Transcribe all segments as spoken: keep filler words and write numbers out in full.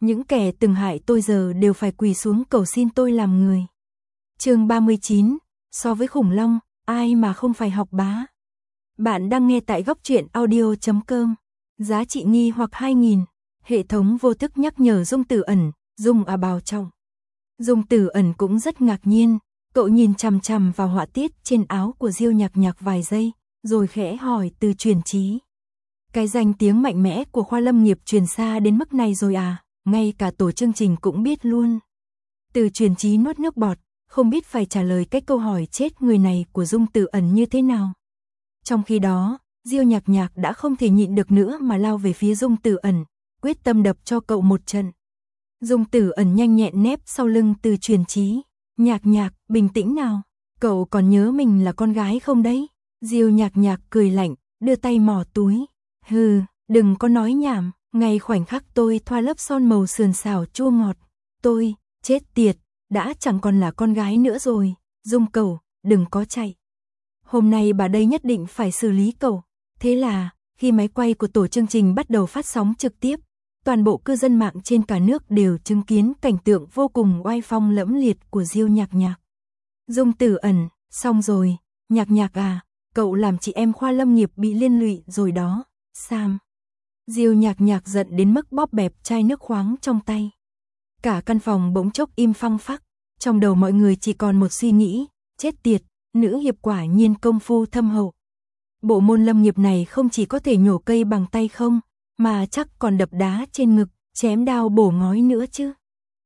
Những kẻ từng hại tôi giờ đều phải quỳ xuống cầu xin tôi làm người. Chương ba mươi chín, so với khủng long, ai mà không phải học bá. Bạn đang nghe tại góc truyện audio chấm com. Giá trị nghi hoặc hai nghìn. Hệ thống vô thức nhắc nhở Dung Tử Ẩn, Dung à Bào Trọng. Dung Tử Ẩn cũng rất ngạc nhiên, cậu nhìn chằm chằm vào họa tiết trên áo của Diêu Nhạc Nhạc vài giây, rồi khẽ hỏi Từ Truyền Chí. Cái danh tiếng mạnh mẽ của khoa lâm nghiệp truyền xa đến mức này rồi à, ngay cả tổ chương trình cũng biết luôn. Từ Truyền Chí nuốt nước bọt, không biết phải trả lời cái câu hỏi chết người này của Dung Tử Ẩn như thế nào. Trong khi đó, Diêu Nhạc Nhạc đã không thể nhịn được nữa mà lao về phía Dung Tử Ẩn, quyết tâm đập cho cậu một trận. Dung Tử Ẩn nhanh nhẹn nép sau lưng Từ Truyền Chí. Nhạc Nhạc, bình tĩnh nào, cậu còn nhớ mình là con gái không đấy? Diêu Nhạc Nhạc cười lạnh, đưa tay mò túi. Hừ, đừng có nói nhảm, ngay khoảnh khắc tôi thoa lớp son màu sườn xào chua ngọt, tôi, chết tiệt, đã chẳng còn là con gái nữa rồi. Dung cậu, đừng có chạy. Hôm nay bà đây nhất định phải xử lý cậu. Thế là, khi máy quay của tổ chương trình bắt đầu phát sóng trực tiếp, toàn bộ cư dân mạng trên cả nước đều chứng kiến cảnh tượng vô cùng oai phong lẫm liệt của Diêu Nhạc Nhạc. Dung Tử Ẩn, xong rồi, Nhạc Nhạc à, cậu làm chị em khoa lâm nghiệp bị liên lụy rồi đó, Sam. Diêu Nhạc Nhạc giận đến mức bóp bẹp chai nước khoáng trong tay. Cả căn phòng bỗng chốc im phăng phắc, trong đầu mọi người chỉ còn một suy nghĩ, chết tiệt, nữ hiệp quả nhiên công phu thâm hậu. Bộ môn lâm nghiệp này không chỉ có thể nhổ cây bằng tay không, mà chắc còn đập đá trên ngực, chém đao bổ ngói nữa chứ.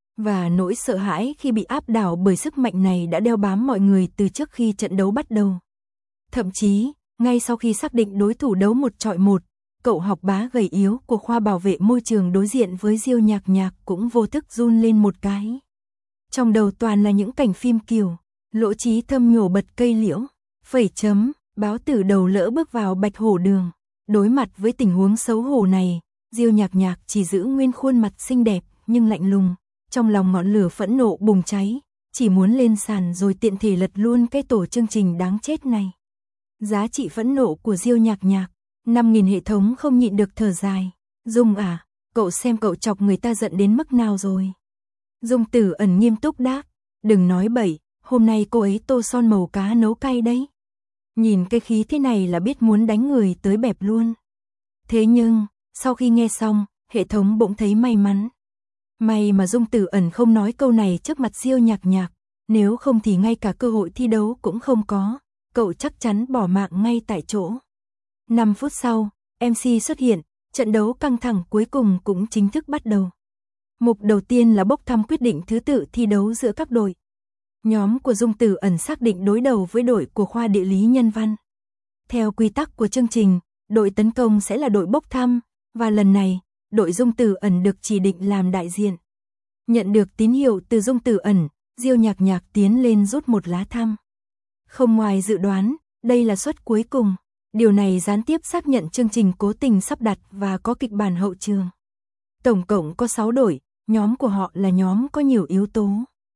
Và nỗi sợ hãi khi bị áp đảo bởi sức mạnh này đã đeo bám mọi người từ trước khi trận đấu bắt đầu. Thậm chí, ngay sau khi xác định đối thủ đấu một chọi một, cậu học bá gầy yếu của khoa bảo vệ môi trường đối diện với Diêu Nhạc Nhạc cũng vô thức run lên một cái. Trong đầu toàn là những cảnh phim kiểu, Lỗ Chí Thâm nhổ bật cây liễu, phẩy chấm, báo tử đầu lỡ bước vào bạch hổ đường. Đối mặt với tình huống xấu hổ này, Diêu Nhạc Nhạc chỉ giữ nguyên khuôn mặt xinh đẹp nhưng lạnh lùng, trong lòng ngọn lửa phẫn nộ bùng cháy, chỉ muốn lên sàn rồi tiện thể lật luôn cái tổ chương trình đáng chết này. Giá trị phẫn nộ của Diêu Nhạc Nhạc, năm nghìn hệ thống không nhịn được thở dài. Dung à, cậu xem cậu chọc người ta giận đến mức nào rồi. Dung Tử Ẩn nghiêm túc đáp, đừng nói bậy, hôm nay cô ấy tô son màu cá nấu cay đấy. Nhìn cái khí thế này là biết muốn đánh người tới bẹp luôn. Thế nhưng, sau khi nghe xong, hệ thống bỗng thấy may mắn. May mà Dung Tử Ẩn không nói câu này trước mặt Diêu Nhạc Nhạc, nếu không thì ngay cả cơ hội thi đấu cũng không có, cậu chắc chắn bỏ mạng ngay tại chỗ. năm phút sau, em xê xuất hiện, trận đấu căng thẳng cuối cùng cũng chính thức bắt đầu. Mục đầu tiên là bốc thăm quyết định thứ tự thi đấu giữa các đội. Nhóm của Dung Tử Ẩn xác định đối đầu với đội của khoa địa lý nhân văn. Theo quy tắc của chương trình, đội tấn công sẽ là đội bốc thăm, và lần này, đội Dung Tử Ẩn được chỉ định làm đại diện. Nhận được tín hiệu từ Dung Tử Ẩn, Diêu Nhạc Nhạc tiến lên rút một lá thăm. Không ngoài dự đoán, đây là suất cuối cùng. Điều này gián tiếp xác nhận chương trình cố tình sắp đặt và có kịch bản hậu trường. Tổng cộng có sáu đội, nhóm của họ là nhóm có nhiều yếu tố.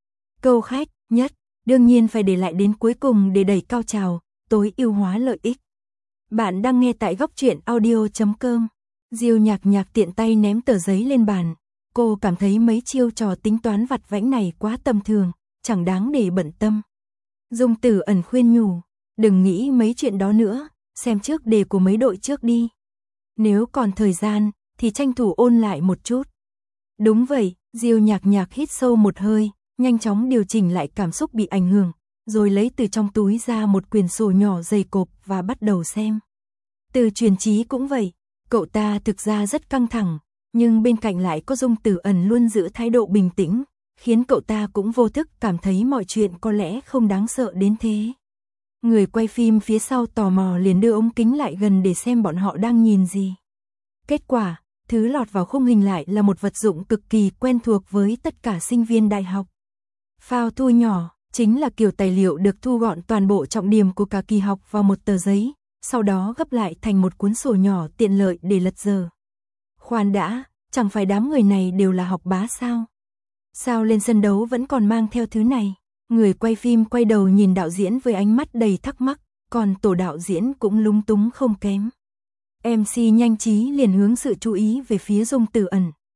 Câu khách nhất, đương nhiên phải để lại đến cuối cùng để đẩy cao trào, tối ưu hóa lợi ích. Bạn đang nghe tại góc truyện audio chấm com. Diêu Nhạc Nhạc tiện tay ném tờ giấy lên bàn. Cô cảm thấy mấy chiêu trò tính toán vặt vãnh này quá tầm thường, chẳng đáng để bận tâm. Dung Tử Ẩn khuyên nhủ, đừng nghĩ mấy chuyện đó nữa, xem trước đề của mấy đội trước đi. Nếu còn thời gian, thì tranh thủ ôn lại một chút. Đúng vậy, Diêu Nhạc Nhạc hít sâu một hơi, nhanh chóng điều chỉnh lại cảm xúc bị ảnh hưởng, rồi lấy từ trong túi ra một quyển sổ nhỏ dày cộp và bắt đầu xem. Từ Truyền Chí cũng vậy, cậu ta thực ra rất căng thẳng, nhưng bên cạnh lại có Dung Tử Ẩn luôn giữ thái độ bình tĩnh, khiến cậu ta cũng vô thức cảm thấy mọi chuyện có lẽ không đáng sợ đến thế. Người quay phim phía sau tò mò liền đưa ống kính lại gần để xem bọn họ đang nhìn gì. Kết quả, thứ lọt vào khung hình lại là một vật dụng cực kỳ quen thuộc với tất cả sinh viên đại học. Phao thu nhỏ, chính là kiểu tài liệu được thu gọn toàn bộ trọng điểm của cả kỳ học vào một tờ giấy, sau đó gấp lại thành một cuốn sổ nhỏ tiện lợi để lật dở. Khoan đã, chẳng phải đám người này đều là học bá sao? Sao lên sân đấu vẫn còn mang theo thứ này? Người quay phim quay đầu nhìn đạo diễn với ánh mắt đầy thắc mắc, còn tổ đạo diễn cũng lúng túng không kém. em xê nhanh trí liền hướng sự chú ý về phía Dung Tử Ẩn.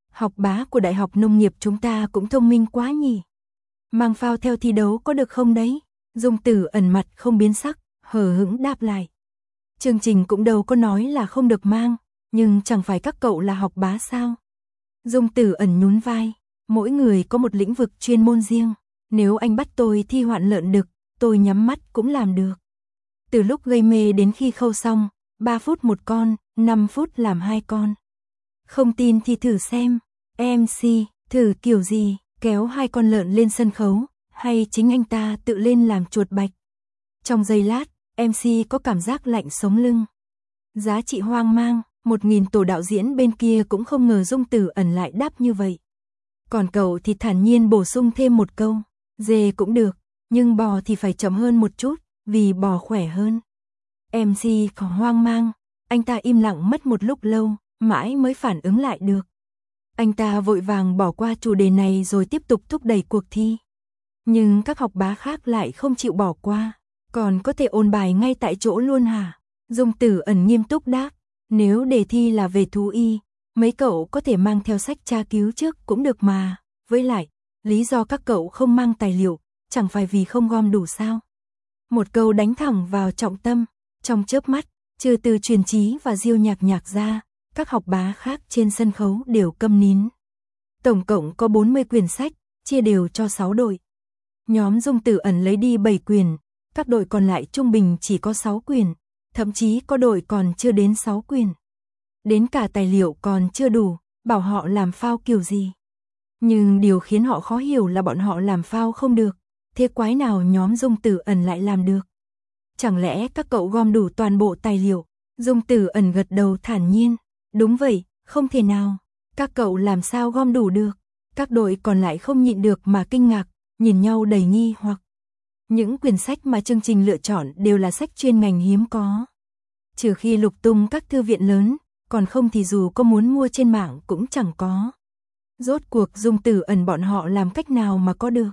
Học bá của Đại học Nông nghiệp chúng ta cũng thông minh quá nhỉ. Mang phao theo thi đấu có được không đấy? Dung Tử Ẩn mặt không biến sắc, hờ hững đáp lại. Chương trình cũng đâu có nói là không được mang, nhưng chẳng phải các cậu là học bá sao? Dung Tử Ẩn nhún vai, mỗi người có một lĩnh vực chuyên môn riêng. Nếu anh bắt tôi thi hoạn lợn đực, tôi nhắm mắt cũng làm được. Từ lúc gây mê đến khi khâu xong, ba phút một con, năm phút làm hai con. Không tin thì thử xem. em xê, thử kiểu gì, kéo hai con lợn lên sân khấu, hay chính anh ta tự lên làm chuột bạch. Trong giây lát, em xê có cảm giác lạnh sống lưng. Giá trị hoang mang, một nghìn tổ đạo diễn bên kia cũng không ngờ Dung Tử Ẩn lại đáp như vậy. Còn cậu thì thản nhiên bổ sung thêm một câu, dê cũng được, nhưng bò thì phải chậm hơn một chút, vì bò khỏe hơn. em xê có hoang mang, anh ta im lặng mất một lúc lâu, mãi mới phản ứng lại được. Anh ta vội vàng bỏ qua chủ đề này rồi tiếp tục thúc đẩy cuộc thi. Nhưng các học bá khác lại không chịu bỏ qua, còn có thể ôn bài ngay tại chỗ luôn hả? Dung Tử Ẩn nghiêm túc đáp, nếu đề thi là về thú y, mấy cậu có thể mang theo sách tra cứu trước cũng được mà. Với lại, lý do các cậu không mang tài liệu, chẳng phải vì không gom đủ sao? Một câu đánh thẳng vào trọng tâm, trong chớp mắt, trừ từ Truyền Chí và Diêu Nhạc Nhạc ra, các học bá khác trên sân khấu đều câm nín. Tổng cộng có bốn mươi quyển sách, chia đều cho sáu đội. Nhóm Dung Tử Ẩn lấy đi bảy quyển, các đội còn lại trung bình chỉ có sáu quyển, thậm chí có đội còn chưa đến sáu quyển. Đến cả tài liệu còn chưa đủ, bảo họ làm phao kiểu gì. Nhưng điều khiến họ khó hiểu là bọn họ làm phao không được, thế quái nào nhóm Dung Tử Ẩn lại làm được? Chẳng lẽ các cậu gom đủ toàn bộ tài liệu? Dung Tử Ẩn gật đầu thản nhiên, đúng vậy, không thể nào, các cậu làm sao gom đủ được? Các đội còn lại không nhịn được mà kinh ngạc, nhìn nhau đầy nghi hoặc. Những quyển sách mà chương trình lựa chọn đều là sách chuyên ngành hiếm có. Trừ khi lục tung các thư viện lớn, còn không thì dù có muốn mua trên mạng cũng chẳng có. Rốt cuộc Dung Tử Ẩn bọn họ làm cách nào mà có được?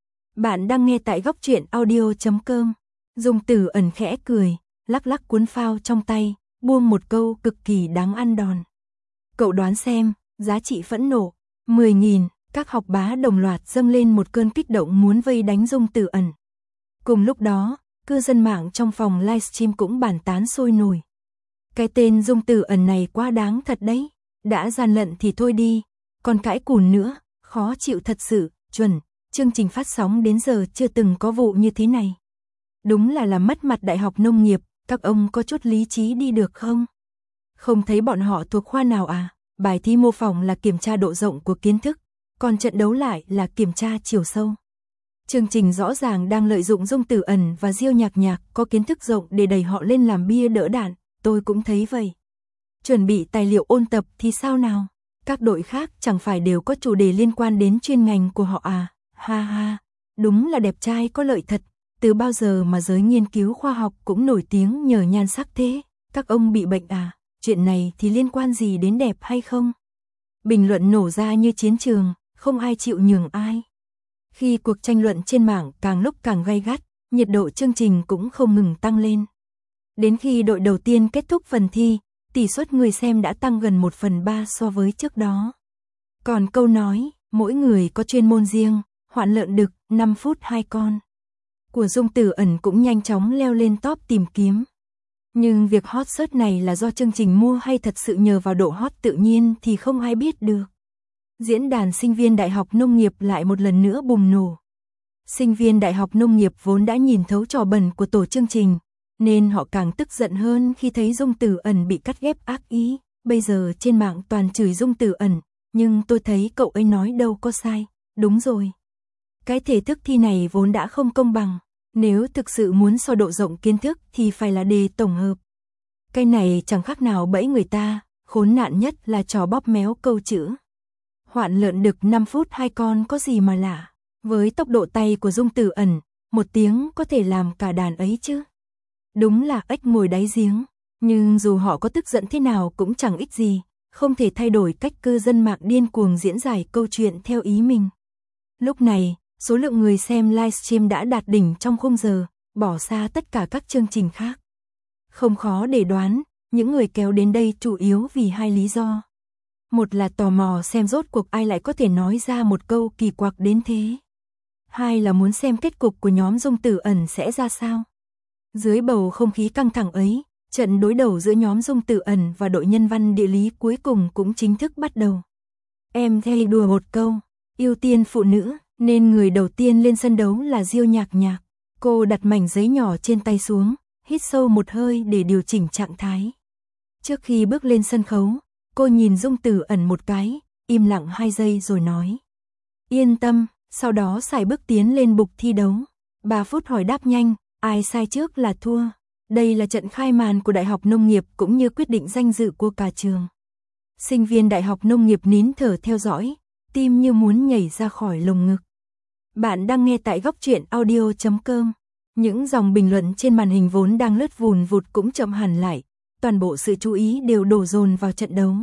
Bạn đang nghe tại góc truyện audio chấm com. Dung Tử Ẩn khẽ cười, lắc lắc cuốn phao trong tay, buông một câu cực kỳ đáng ăn đòn. Cậu đoán xem, giá trị phẫn nộ, mười nghìn, các học bá đồng loạt dâng lên một cơn kích động muốn vây đánh Dung Tử Ẩn. Cùng lúc đó, cư dân mạng trong phòng livestream cũng bàn tán sôi nổi. Cái tên Dung Tử Ẩn này quá đáng thật đấy, đã gian lận thì thôi đi, còn cãi cùn nữa, khó chịu thật sự, chuẩn, chương trình phát sóng đến giờ chưa từng có vụ như thế này. Đúng là làm mất mặt Đại học Nông nghiệp, các ông có chút lý trí đi được không? Không thấy bọn họ thuộc khoa nào à? Bài thi mô phỏng là kiểm tra độ rộng của kiến thức, còn trận đấu lại là kiểm tra chiều sâu. Chương trình rõ ràng đang lợi dụng Dung Tử Ẩn và Diêu Nhạc Nhạc có kiến thức rộng để đẩy họ lên làm bia đỡ đạn, tôi cũng thấy vậy. Chuẩn bị tài liệu ôn tập thì sao nào? Các đội khác chẳng phải đều có chủ đề liên quan đến chuyên ngành của họ à? Ha ha, đúng là đẹp trai có lợi thật, từ bao giờ mà giới nghiên cứu khoa học cũng nổi tiếng nhờ nhan sắc thế, các ông bị bệnh à? Chuyện này thì liên quan gì đến đẹp hay không? Bình luận nổ ra như chiến trường, không ai chịu nhường ai. Khi cuộc tranh luận trên mạng càng lúc càng gay gắt, nhiệt độ chương trình cũng không ngừng tăng lên. Đến khi đội đầu tiên kết thúc phần thi, tỷ suất người xem đã tăng gần một phần ba so với trước đó. Còn câu nói, mỗi người có chuyên môn riêng, hoạn lợn đực, năm phút hai con, của Dung Tử Ẩn cũng nhanh chóng leo lên top tìm kiếm. Nhưng việc hot search này là do chương trình mua hay thật sự nhờ vào độ hot tự nhiên thì không ai biết được. Diễn đàn sinh viên Đại học Nông nghiệp lại một lần nữa bùng nổ. Sinh viên Đại học Nông nghiệp vốn đã nhìn thấu trò bẩn của tổ chương trình, nên họ càng tức giận hơn khi thấy Dung Tử Ẩn bị cắt ghép ác ý. Bây giờ trên mạng toàn chửi Dung Tử Ẩn, nhưng tôi thấy cậu ấy nói đâu có sai. Đúng rồi, cái thể thức thi này vốn đã không công bằng. Nếu thực sự muốn so độ rộng kiến thức thì phải là đề tổng hợp. Cái này chẳng khác nào bẫy người ta, khốn nạn nhất là trò bóp méo câu chữ. Hoạn lợn đực năm phút hai con có gì mà lạ. Với tốc độ tay của Dung Tử Ẩn, một tiếng có thể làm cả đàn ấy chứ. Đúng là ếch ngồi đáy giếng, nhưng dù họ có tức giận thế nào cũng chẳng ích gì, không thể thay đổi cách cư dân mạng điên cuồng diễn giải câu chuyện theo ý mình. Lúc này, số lượng người xem livestream đã đạt đỉnh trong khung giờ, bỏ xa tất cả các chương trình khác. Không khó để đoán, những người kéo đến đây chủ yếu vì hai lý do. Một là tò mò xem rốt cuộc ai lại có thể nói ra một câu kỳ quặc đến thế. Hai là muốn xem kết cục của nhóm Dung Tử Ẩn sẽ ra sao. Dưới bầu không khí căng thẳng ấy, trận đối đầu giữa nhóm Dung Tử Ẩn và đội nhân văn địa lý cuối cùng cũng chính thức bắt đầu. Em thay đùa một câu, ưu tiên phụ nữ, nên người đầu tiên lên sân đấu là Diêu Nhạc Nhạc. Cô đặt mảnh giấy nhỏ trên tay xuống, hít sâu một hơi để điều chỉnh trạng thái. Trước khi bước lên sân khấu, cô nhìn Dung Tử Ẩn một cái, im lặng hai giây rồi nói. Yên tâm, sau đó xài bước tiến lên bục thi đấu. ba phút hỏi đáp nhanh, ai sai trước là thua. Đây là trận khai màn của Đại học Nông nghiệp cũng như quyết định danh dự của cả trường. Sinh viên Đại học Nông nghiệp nín thở theo dõi, tim như muốn nhảy ra khỏi lồng ngực. Bạn đang nghe tại góc truyện audio chấm com. Những dòng bình luận trên màn hình vốn đang lướt vùn vụt cũng chậm hẳn lại, toàn bộ sự chú ý đều đổ dồn vào trận đấu.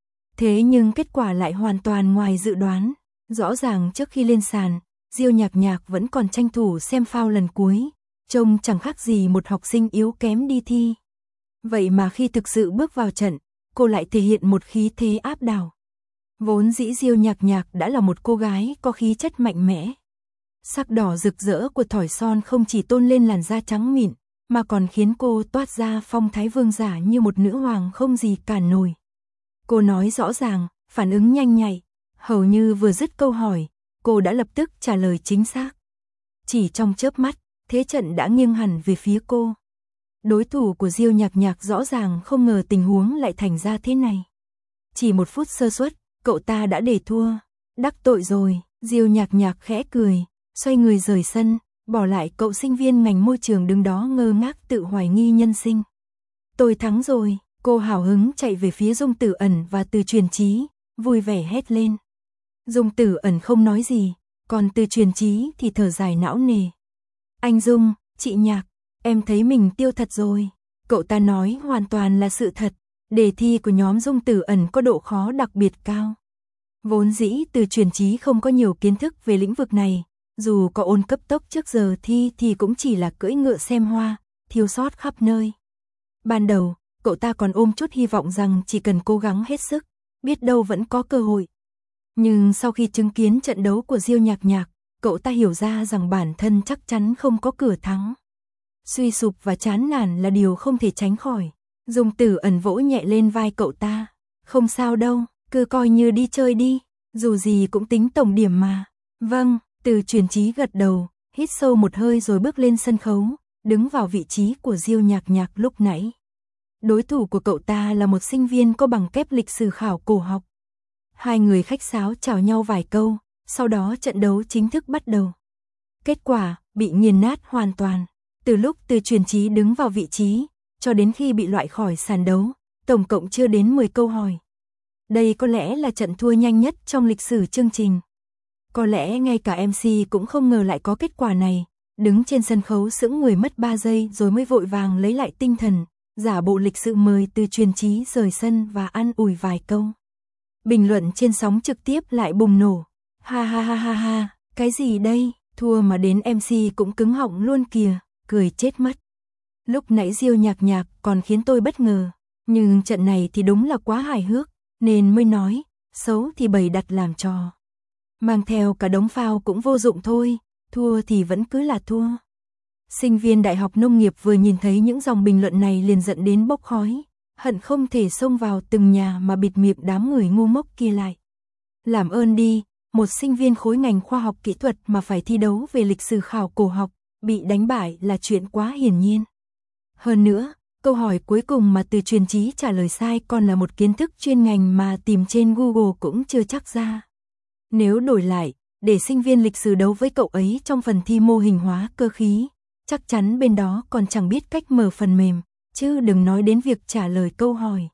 Thế nhưng kết quả lại hoàn toàn ngoài dự đoán. Rõ ràng trước khi lên sàn, Diêu Nhạc Nhạc vẫn còn tranh thủ xem phao lần cuối, trông chẳng khác gì một học sinh yếu kém đi thi. Vậy mà khi thực sự bước vào trận, cô lại thể hiện một khí thế áp đảo. Vốn dĩ Diêu Nhạc Nhạc đã là một cô gái có khí chất mạnh mẽ. Sắc đỏ rực rỡ của thỏi son không chỉ tôn lên làn da trắng mịn, mà còn khiến cô toát ra phong thái vương giả như một nữ hoàng không gì cản nổi. Cô nói rõ ràng, phản ứng nhanh nhạy, hầu như vừa dứt câu hỏi, cô đã lập tức trả lời chính xác. Chỉ trong chớp mắt, thế trận đã nghiêng hẳn về phía cô. Đối thủ của Diêu Nhạc Nhạc rõ ràng không ngờ tình huống lại thành ra thế này. Chỉ một phút sơ suất, cậu ta đã để thua. Đắc tội rồi, Diêu Nhạc Nhạc khẽ cười, xoay người rời sân, bỏ lại cậu sinh viên ngành môi trường đứng đó ngơ ngác tự hoài nghi nhân sinh. Tôi thắng rồi, cô hào hứng chạy về phía Dung Tử Ẩn và Từ Truyền Chí, vui vẻ hét lên. Dung Tử Ẩn không nói gì, còn Từ Truyền Chí thì thở dài não nề. Anh Dung, chị Nhạc, em thấy mình tiêu thật rồi. Cậu ta nói hoàn toàn là sự thật, đề thi của nhóm Dung Tử Ẩn có độ khó đặc biệt cao. Vốn dĩ Từ Truyền Chí không có nhiều kiến thức về lĩnh vực này, dù có ôn cấp tốc trước giờ thi thì cũng chỉ là cưỡi ngựa xem hoa, thiếu sót khắp nơi. Ban đầu, cậu ta còn ôm chút hy vọng rằng chỉ cần cố gắng hết sức, biết đâu vẫn có cơ hội. Nhưng sau khi chứng kiến trận đấu của Diêu Nhạc Nhạc, cậu ta hiểu ra rằng bản thân chắc chắn không có cửa thắng. Suy sụp và chán nản là điều không thể tránh khỏi. Dung Tử Ẩn vỗ nhẹ lên vai cậu ta. Không sao đâu, cứ coi như đi chơi đi, dù gì cũng tính tổng điểm mà. Vâng, Từ Truyền Chí gật đầu, hít sâu một hơi rồi bước lên sân khấu, đứng vào vị trí của Diêu Nhạc Nhạc lúc nãy. Đối thủ của cậu ta là một sinh viên có bằng kép lịch sử khảo cổ học. Hai người khách sáo chào nhau vài câu, sau đó trận đấu chính thức bắt đầu. Kết quả, bị nghiền nát hoàn toàn. Từ lúc Từ Truyền Chí đứng vào vị trí, cho đến khi bị loại khỏi sàn đấu, tổng cộng chưa đến mười câu hỏi. Đây có lẽ là trận thua nhanh nhất trong lịch sử chương trình. Có lẽ ngay cả em xê cũng không ngờ lại có kết quả này, đứng trên sân khấu sững người mất ba giây rồi mới vội vàng lấy lại tinh thần, giả bộ lịch sự mời Từ Truyền Chí rời sân và an ủi vài câu. Bình luận trên sóng trực tiếp lại bùng nổ. Ha ha ha ha ha, cái gì đây, thua mà đến em xê cũng cứng họng luôn kìa, cười chết mất. Lúc nãy Diêu Nhạc Nhạc còn khiến tôi bất ngờ, nhưng trận này thì đúng là quá hài hước, nên mới nói, xấu thì bày đặt làm trò. Mang theo cả đống phao cũng vô dụng thôi, thua thì vẫn cứ là thua. Sinh viên Đại học Nông nghiệp vừa nhìn thấy những dòng bình luận này liền giận đến bốc khói, hận không thể xông vào từng nhà mà bịt miệng đám người ngu ngốc kia lại. Làm ơn đi, một sinh viên khối ngành khoa học kỹ thuật mà phải thi đấu về lịch sử khảo cổ học, bị đánh bại là chuyện quá hiển nhiên. Hơn nữa, câu hỏi cuối cùng mà Từ Truyền Chí trả lời sai còn là một kiến thức chuyên ngành mà tìm trên Google cũng chưa chắc ra. Nếu đổi lại, để sinh viên lịch sử đấu với cậu ấy trong phần thi mô hình hóa cơ khí, chắc chắn bên đó còn chẳng biết cách mở phần mềm, chứ đừng nói đến việc trả lời câu hỏi.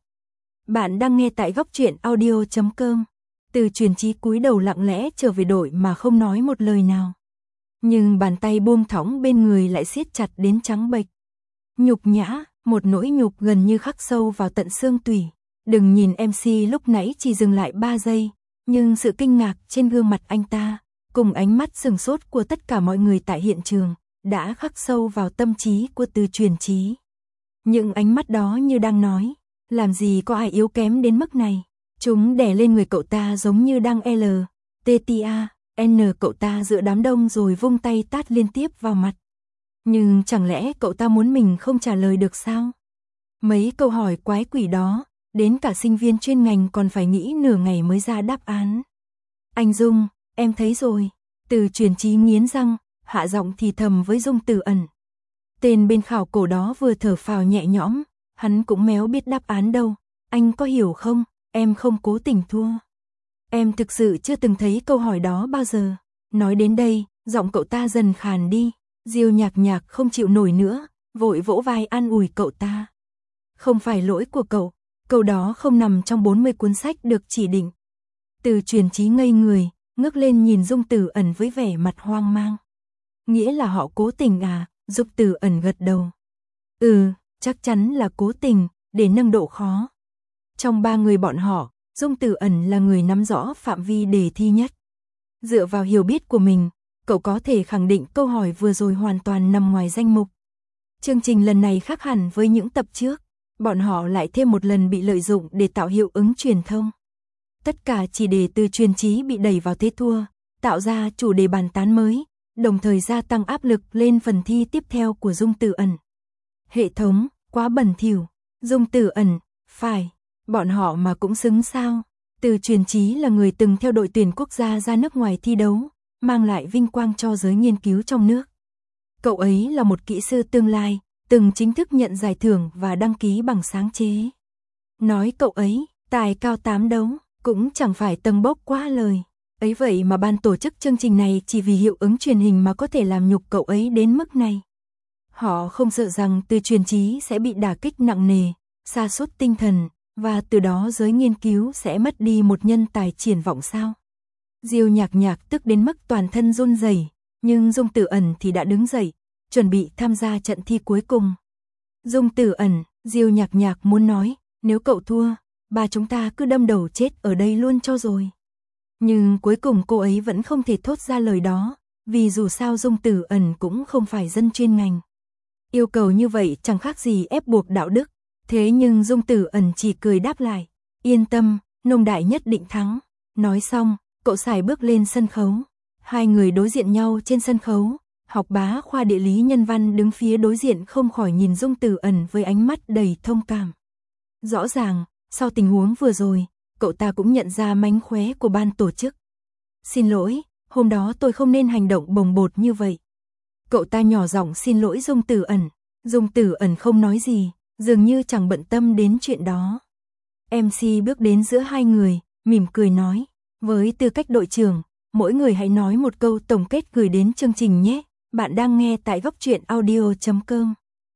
Bạn đang nghe tại góc truyện audio chấm com. Từ Truyền Chí cúi đầu lặng lẽ trở về đội mà không nói một lời nào. Nhưng bàn tay buông thõng bên người lại siết chặt đến trắng bệch. Nhục nhã, một nỗi nhục gần như khắc sâu vào tận xương tủy. Đừng nhìn em xê lúc nãy chỉ dừng lại ba giây, nhưng sự kinh ngạc trên gương mặt anh ta, cùng ánh mắt sừng sốt của tất cả mọi người tại hiện trường, đã khắc sâu vào tâm trí của Từ Truyền Chí. Những ánh mắt đó như đang nói, làm gì có ai yếu kém đến mức này. Chúng đè lên người cậu ta giống như đang L, T T A, N cậu ta giữa đám đông rồi vung tay tát liên tiếp vào mặt. Nhưng chẳng lẽ cậu ta muốn mình không trả lời được sao? Mấy câu hỏi quái quỷ đó, đến cả sinh viên chuyên ngành còn phải nghĩ nửa ngày mới ra đáp án. Anh Dung, em thấy rồi. Từ Truyền Chí nghiến răng, hạ giọng thì thầm với Dung Tử Ẩn. Tên bên khảo cổ đó vừa thở phào nhẹ nhõm, hắn cũng méo biết đáp án đâu. Anh có hiểu không, em không cố tình thua. Em thực sự chưa từng thấy câu hỏi đó bao giờ. Nói đến đây, giọng cậu ta dần khàn đi. Diêu Nhạc Nhạc không chịu nổi nữa, vội vỗ vai an ủi cậu ta. Không phải lỗi của cậu, câu đó không nằm trong bốn mươi cuốn sách được chỉ định. Từ Truyền Chí ngây người, ngước lên nhìn Dung Tử Ẩn với vẻ mặt hoang mang. Nghĩa là họ cố tình à? Dung Tử Ẩn gật đầu. Ừ, chắc chắn là cố tình, để nâng độ khó. Trong ba người bọn họ, Dung Tử Ẩn là người nắm rõ phạm vi đề thi nhất. Dựa vào hiểu biết của mình, cậu có thể khẳng định câu hỏi vừa rồi hoàn toàn nằm ngoài danh mục. Chương trình lần này khác hẳn với những tập trước, bọn họ lại thêm một lần bị lợi dụng để tạo hiệu ứng truyền thông. Tất cả chỉ để Từ Truyền Chí bị đẩy vào thế thua, tạo ra chủ đề bàn tán mới, đồng thời gia tăng áp lực lên phần thi tiếp theo của Dung Tử Ẩn. Hệ thống, quá bẩn thỉu. Dung Tử Ẩn, phải, bọn họ mà cũng xứng sao? Từ Truyền Chí là người từng theo đội tuyển quốc gia ra nước ngoài thi đấu, mang lại vinh quang cho giới nghiên cứu trong nước. Cậu ấy là một kỹ sư tương lai, từng chính thức nhận giải thưởng và đăng ký bằng sáng chế. Nói cậu ấy, tài cao tám đấu, cũng chẳng phải tầng bốc quá lời. Ấy vậy mà ban tổ chức chương trình này chỉ vì hiệu ứng truyền hình mà có thể làm nhục cậu ấy đến mức này. Họ không sợ rằng Từ Truyền Chí sẽ bị đả kích nặng nề, sa sút tinh thần, và từ đó giới nghiên cứu sẽ mất đi một nhân tài triển vọng sao? Diêu Nhạc Nhạc tức đến mức toàn thân run rẩy, nhưng Dung Tử Ẩn thì đã đứng dậy, chuẩn bị tham gia trận thi cuối cùng. Dung Tử Ẩn, Diêu Nhạc Nhạc muốn nói, nếu cậu thua, ba chúng ta cứ đâm đầu chết ở đây luôn cho rồi. Nhưng cuối cùng cô ấy vẫn không thể thốt ra lời đó, vì dù sao Dung Tử Ẩn cũng không phải dân chuyên ngành. Yêu cầu như vậy chẳng khác gì ép buộc đạo đức, thế nhưng Dung Tử Ẩn chỉ cười đáp lại, yên tâm, Nông Đại nhất định thắng. Nói xong, cậu xài bước lên sân khấu. Hai người đối diện nhau trên sân khấu, học bá khoa địa lý nhân văn đứng phía đối diện không khỏi nhìn Dung Tử Ẩn với ánh mắt đầy thông cảm. Rõ ràng, sau tình huống vừa rồi, cậu ta cũng nhận ra mánh khóe của ban tổ chức. Xin lỗi, hôm đó tôi không nên hành động bồng bột như vậy. Cậu ta nhỏ giọng xin lỗi Dung Tử Ẩn. Dung Tử Ẩn không nói gì, dường như chẳng bận tâm đến chuyện đó. em xê bước đến giữa hai người, mỉm cười nói, với tư cách đội trưởng, mỗi người hãy nói một câu tổng kết gửi đến chương trình nhé. Bạn đang nghe tại góc truyện audio chấm com.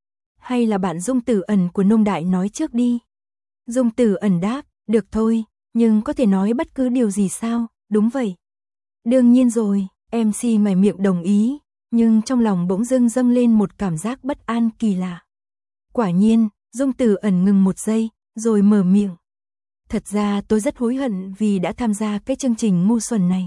Hay là bạn Dung Tử Ẩn của Nông Đại nói trước đi. Dung Tử Ẩn đáp, được thôi, nhưng có thể nói bất cứ điều gì sao? Đúng vậy. Đương nhiên rồi, em xê mải miệng đồng ý, nhưng trong lòng bỗng dưng dâng lên một cảm giác bất an kỳ lạ. Quả nhiên, Dung Tử Ẩn ngừng một giây, rồi mở miệng. Thật ra tôi rất hối hận vì đã tham gia cái chương trình ngu xuẩn này.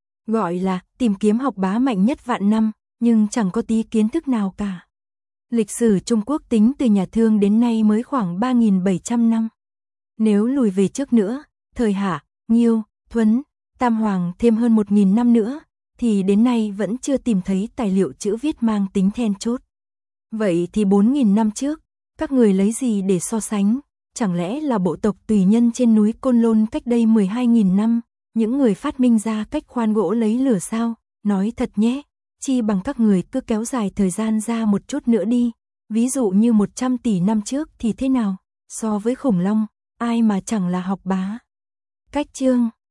Gọi là tìm kiếm học bá mạnh nhất vạn năm, nhưng chẳng có tí kiến thức nào cả. Lịch sử Trung Quốc tính từ nhà Thương đến nay mới khoảng ba nghìn bảy trăm năm. Nếu lùi về trước nữa, thời Hạ, Nghiêu, Thuấn, Tam Hoàng thêm hơn một nghìn năm nữa, thì đến nay vẫn chưa tìm thấy tài liệu chữ viết mang tính then chốt. Vậy thì bốn nghìn năm trước, các người lấy gì để so sánh? Chẳng lẽ là bộ tộc tùy nhân trên núi Côn Lôn cách đây mười hai nghìn năm, những người phát minh ra cách khoan gỗ lấy lửa sao? Nói thật nhé, chi bằng các người cứ kéo dài thời gian ra một chút nữa đi. Ví dụ như một trăm tỷ năm trước thì thế nào? So với khủng long, ai mà chẳng là học bá. Cách chương